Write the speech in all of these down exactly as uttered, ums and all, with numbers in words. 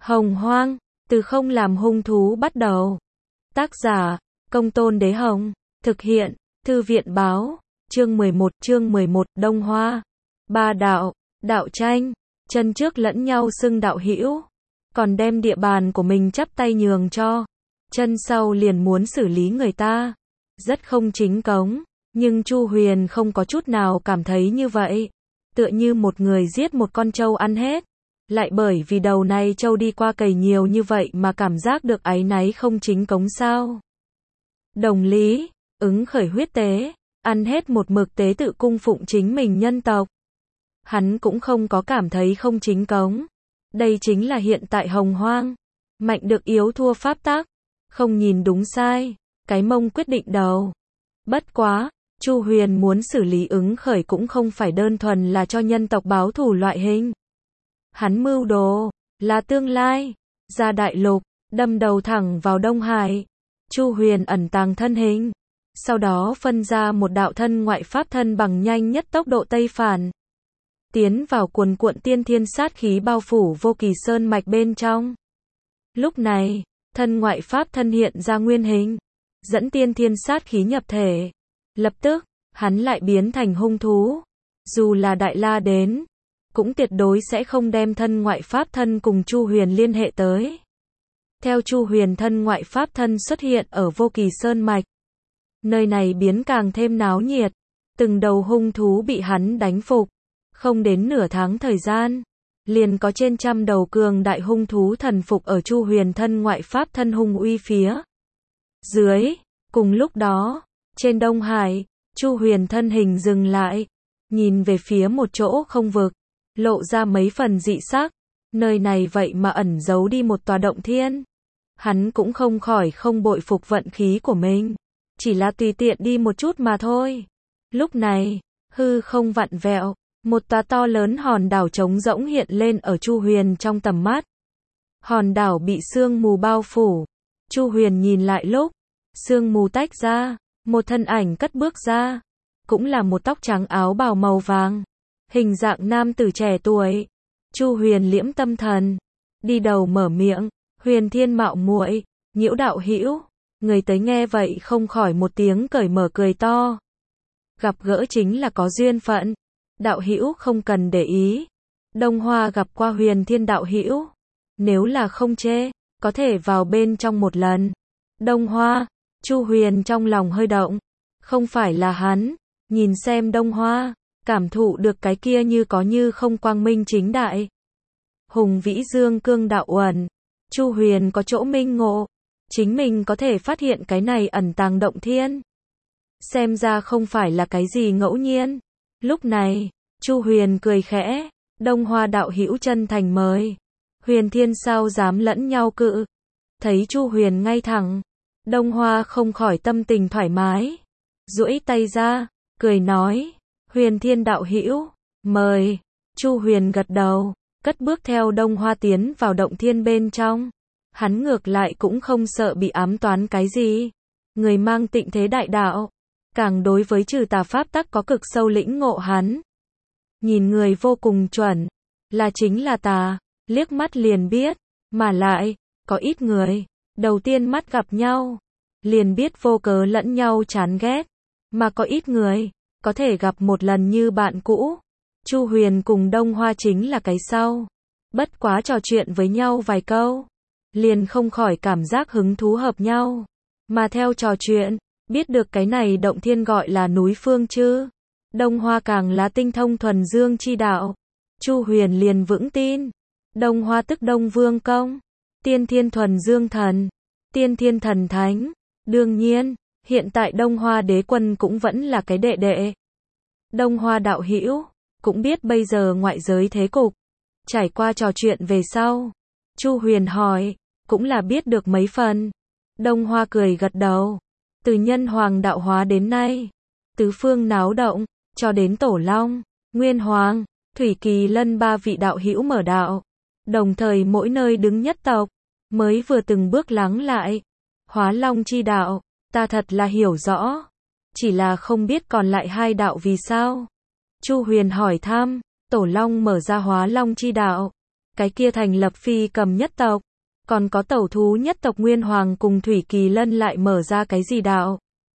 Hồng Hoang, từ không làm hung thú bắt đầu. Tác giả, Công Tôn Đế Hồng. Thực hiện, Thư viện Báo. Chương mười một, chương mười một, Đông Hoa. Ba đạo, đạo tranh, chân trước lẫn nhau xưng đạo hữu, còn đem địa bàn của mình chắp tay nhường cho chân sau liền muốn xử lý người ta. Rất không chính cống, nhưng Chu Huyền không có chút nào cảm thấy như vậy. Tựa như một người giết một con trâu ăn hết, lại bởi vì đầu này trâu đi qua cày nhiều như vậy mà cảm giác được áy náy không chính cống sao. Đồng lý, ứng khởi huyết tế, ăn hết một mực tế tự cung phụng chính mình nhân tộc. Hắn cũng không có cảm thấy không chính cống. Đây chính là hiện tại Hồng Hoang. Mạnh được yếu thua pháp tắc. Không nhìn đúng sai. Cái mông quyết định đầu. Bất quá, Chu Huyền muốn xử lý ứng khởi cũng không phải đơn thuần là cho nhân tộc báo thù loại hình. Hắn mưu đồ, là tương lai. Ra đại lục, đâm đầu thẳng vào Đông Hải. Chu Huyền ẩn tàng thân hình. Sau đó phân ra một đạo thân ngoại pháp thân bằng nhanh nhất tốc độ Tây Phản. Tiến vào cuồn cuộn tiên thiên sát khí bao phủ vô kỳ sơn mạch bên trong. Lúc này, thân ngoại pháp thân hiện ra nguyên hình, dẫn tiên thiên sát khí nhập thể. Lập tức, hắn lại biến thành hung thú. Dù là Đại La đến, cũng tuyệt đối sẽ không đem thân ngoại pháp thân cùng Chu Huyền liên hệ tới. Theo Chu Huyền thân ngoại pháp thân xuất hiện ở vô kỳ sơn mạch, nơi này biến càng thêm náo nhiệt. Từng đầu hung thú bị hắn đánh phục. Không đến nửa tháng thời gian, liền có trên trăm đầu cường đại hung thú thần phục ở Chu Huyền thân ngoại pháp thân hung uy phía dưới. Cùng lúc đó, trên Đông Hải, Chu Huyền thân hình dừng lại, nhìn về phía một chỗ không vực, lộ ra mấy phần dị sắc. Nơi này vậy mà ẩn giấu đi một tòa động thiên. Hắn cũng không khỏi không bội phục vận khí của mình, chỉ là tùy tiện đi một chút mà thôi. Lúc này, hư không vặn vẹo. Một tòa to lớn hòn đảo trống rỗng hiện lên ở Chu Huyền trong tầm mắt. Hòn đảo bị sương mù bao phủ. Chu Huyền nhìn lại lúc, sương mù tách ra, một thân ảnh cất bước ra. Cũng là một tóc trắng áo bào màu vàng. Hình dạng nam tử trẻ tuổi. Chu Huyền liễm tâm thần. Đi đầu mở miệng, Huyền Thiên mạo muội, Nhiễu đạo hữu. Người tới nghe vậy không khỏi một tiếng cởi mở cười to. Gặp gỡ chính là có duyên phận. Đạo hữu không cần để ý. Đông Hoa gặp qua Huyền Thiên đạo hữu. Nếu là không chê, có thể vào bên trong một lần. Đông Hoa, Chu Huyền trong lòng hơi động. Không phải là hắn. Nhìn xem Đông Hoa, cảm thụ được cái kia như có như không quang minh chính đại. Hùng vĩ dương cương đạo uẩn. Chu Huyền có chỗ minh ngộ. Chính mình có thể phát hiện cái này ẩn tàng động thiên. Xem ra không phải là cái gì ngẫu nhiên. Lúc này, Chu Huyền cười khẽ, Đông Hoa đạo hữu chân thành mời. Huyền Thiên sao dám lẫn nhau cự. Thấy Chu Huyền ngay thẳng, Đông Hoa không khỏi tâm tình thoải mái. Duỗi tay ra, cười nói, Huyền Thiên đạo hữu, mời. Chu Huyền gật đầu, cất bước theo Đông Hoa tiến vào động thiên bên trong. Hắn ngược lại cũng không sợ bị ám toán cái gì. Người mang tịnh thế đại đạo. Càng đối với trừ tà pháp tắc có cực sâu lĩnh ngộ hắn. Nhìn người vô cùng chuẩn, là chính là tà, liếc mắt liền biết, mà lại, có ít người, đầu tiên mắt gặp nhau, liền biết vô cớ lẫn nhau chán ghét, mà có ít người, có thể gặp một lần như bạn cũ. Chu Huyền cùng Đông Hoa chính là cái sau, bất quá trò chuyện với nhau vài câu, liền không khỏi cảm giác hứng thú hợp nhau, mà theo trò chuyện, biết được cái này động thiên gọi là núi Phương Chư. Đông Hoa càng là tinh thông thuần dương chi đạo. Chu Huyền liền vững tin. Đông Hoa tức Đông Vương Công. Tiên thiên thuần dương thần. Tiên thiên thần thánh. Đương nhiên, hiện tại Đông Hoa đế quân cũng vẫn là cái đệ đệ. Đông Hoa đạo hữu cũng biết bây giờ ngoại giới thế cục. Trải qua trò chuyện về sau, Chu Huyền hỏi, cũng là biết được mấy phần. Đông Hoa cười gật đầu. Từ nhân hoàng đạo hóa đến nay, tứ phương náo động, cho đến Tổ Long, Nguyên Hoàng, Thủy Kỳ Lân ba vị đạo hữu mở đạo, đồng thời mỗi nơi đứng nhất tộc, mới vừa từng bước lắng lại. Hóa Long chi đạo, ta thật là hiểu rõ, chỉ là không biết còn lại hai đạo vì sao. Chu Huyền hỏi thăm, Tổ Long mở ra Hóa Long chi đạo, cái kia thành lập phi cầm nhất tộc, còn có tẩu thú nhất tộc Nguyên Hoàng cùng Thủy Kỳ Lân lại mở ra cái gì đạo.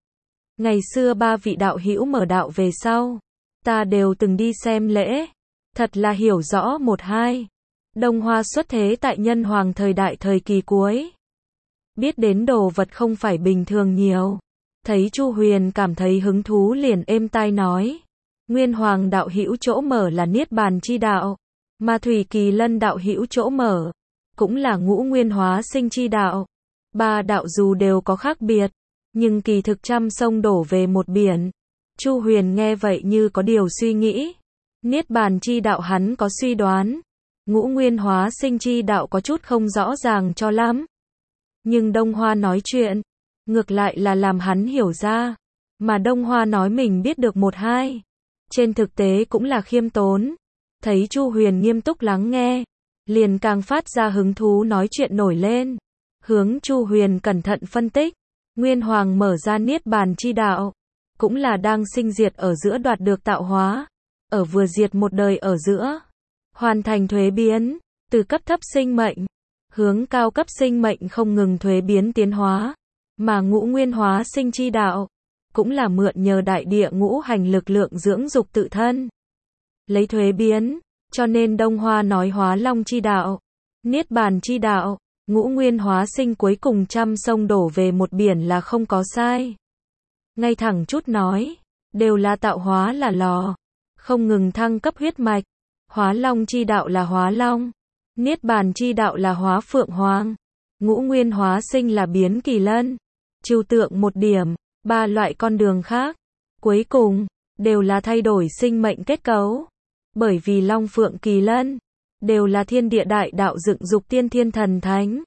Ngày xưa ba vị đạo hữu mở đạo về sau, ta đều từng đi xem lễ, thật là hiểu rõ một hai. Đông Hoa xuất thế tại Nhân Hoàng thời đại thời kỳ cuối. Biết đến đồ vật không phải bình thường nhiều. Thấy Chu Huyền cảm thấy hứng thú liền êm tai nói. Nguyên Hoàng đạo hữu chỗ mở là Niết Bàn chi đạo, mà Thủy Kỳ Lân đạo hữu chỗ mở cũng là Ngũ Nguyên hóa sinh chi đạo. Ba đạo dù đều có khác biệt, nhưng kỳ thực trăm sông đổ về một biển. Chu Huyền nghe vậy như có điều suy nghĩ. Niết Bàn chi đạo hắn có suy đoán, Ngũ Nguyên hóa sinh chi đạo có chút không rõ ràng cho lắm. Nhưng Đông Hoa nói chuyện, ngược lại là làm hắn hiểu ra, mà Đông Hoa nói mình biết được một hai. Trên thực tế cũng là khiêm tốn. Thấy Chu Huyền nghiêm túc lắng nghe, liền càng phát ra hứng thú nói chuyện nổi lên. Hướng Chu Huyền cẩn thận phân tích, Nguyên Hoàng mở ra Niết Bàn chi đạo, cũng là đang sinh diệt ở giữa đoạt được tạo hóa, ở vừa diệt một đời ở giữa, hoàn thành thuế biến, từ cấp thấp sinh mệnh, hướng cao cấp sinh mệnh không ngừng thuế biến tiến hóa, mà Ngũ Nguyên hóa sinh chi đạo, cũng là mượn nhờ đại địa ngũ hành lực lượng dưỡng dục tự thân, lấy thuế biến, cho nên Đông Hoa nói hóa long chi đạo, Niết Bàn chi đạo, Ngũ Nguyên hóa sinh cuối cùng trăm sông đổ về một biển là không có sai. Ngay thẳng chút nói, đều là tạo hóa là lò, không ngừng thăng cấp huyết mạch, hóa long chi đạo là hóa long, Niết Bàn chi đạo là hóa phượng hoàng, Ngũ Nguyên hóa sinh là biến kỳ lân, trừu tượng một điểm, ba loại con đường khác, cuối cùng, đều là thay đổi sinh mệnh kết cấu, bởi vì long phượng kỳ lân, đều là thiên địa đại đạo dựng dục tiên thiên thần thánh.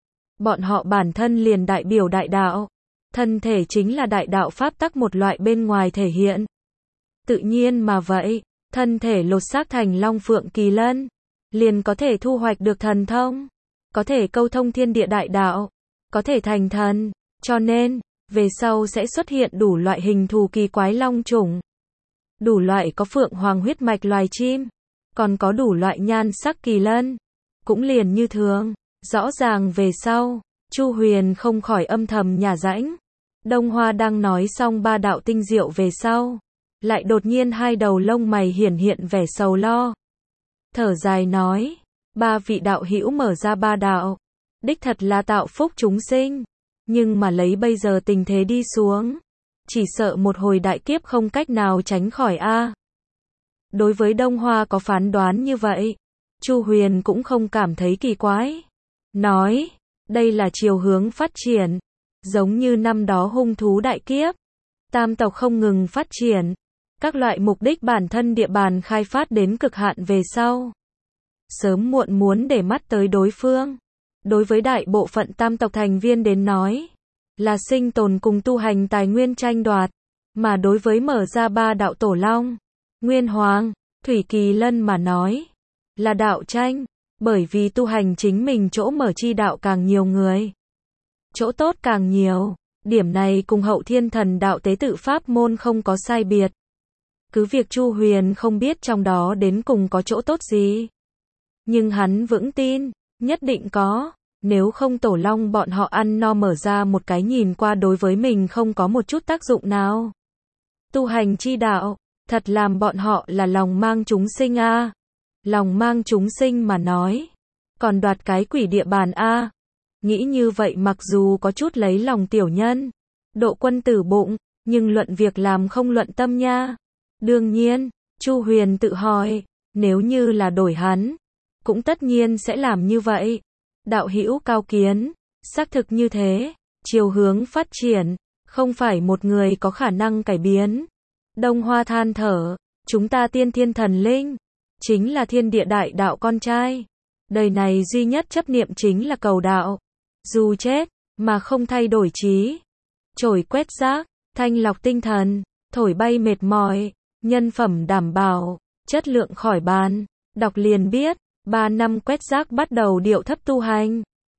Bọn họ bản thân liền đại biểu đại đạo, thân thể chính là đại đạo pháp tắc một loại bên ngoài thể hiện. Tự nhiên mà vậy, thân thể lột xác thành long phượng kỳ lân, liền có thể thu hoạch được thần thông, có thể câu thông thiên địa đại đạo, có thể thành thần, cho nên, về sau sẽ xuất hiện đủ loại hình thù kỳ quái long chủng. Đủ loại có phượng hoàng huyết mạch loài chim, còn có đủ loại nhan sắc kỳ lân, cũng liền như thường. Rõ ràng về sau, Chu Huyền không khỏi âm thầm nhả rãnh. Đông Hoa đang nói xong ba đạo tinh diệu về sau, lại đột nhiên hai đầu lông mày hiển hiện vẻ sầu lo. Thở dài nói, ba vị đạo hữu mở ra ba đạo, đích thật là tạo phúc chúng sinh, nhưng mà lấy bây giờ tình thế đi xuống, chỉ sợ một hồi đại kiếp không cách nào tránh khỏi a. Đối với Đông Hoa có phán đoán như vậy, Chu Huyền cũng không cảm thấy kỳ quái. Nói, đây là chiều hướng phát triển, giống như năm đó hung thú đại kiếp, tam tộc không ngừng phát triển, các loại mục đích bản thân địa bàn khai phát đến cực hạn về sau. Sớm muộn muốn để mắt tới đối phương. Đối với đại bộ phận tam tộc thành viên đến nói, là sinh tồn cùng tu hành tài nguyên tranh đoạt, mà đối với mở ra ba đạo tổ long, Nguyên Hoàng, Thủy Kỳ Lân mà nói, là đạo tranh. Bởi vì tu hành chính mình chỗ mở chi đạo càng nhiều người, chỗ tốt càng nhiều, điểm này cùng hậu thiên thần đạo tế tự pháp môn không có sai biệt. Cứ việc Chu Huyền không biết trong đó đến cùng có chỗ tốt gì, nhưng hắn vững tin, nhất định có, nếu không tổ long bọn họ ăn no mở ra một cái nhìn qua đối với mình không có một chút tác dụng nào. Tu hành chi đạo, thật làm bọn họ là lòng mang chúng sinh a. À. Lòng mang chúng sinh mà nói, còn đoạt cái quỷ địa bàn a. À. Nghĩ như vậy mặc dù có chút lấy lòng tiểu nhân, độ quân tử bụng, nhưng luận việc làm không luận tâm nha. Đương nhiên, Chu Huyền tự hỏi, nếu như là đổi hắn, cũng tất nhiên sẽ làm như vậy. Đạo hữu cao kiến, xác thực như thế, chiều hướng phát triển, không phải một người có khả năng cải biến. Đông Hoa than thở, chúng ta tiên thiên thần linh, chính là thiên địa đại đạo con trai. Đời này duy nhất chấp niệm chính là cầu đạo. Dù chết, mà không thay đổi trí. Trổi quét rác, thanh lọc tinh thần, thổi bay mệt mỏi, nhân phẩm đảm bảo, chất lượng khỏi bàn. Đọc liền biết, ba năm quét rác bắt đầu điệu thấp tu hành.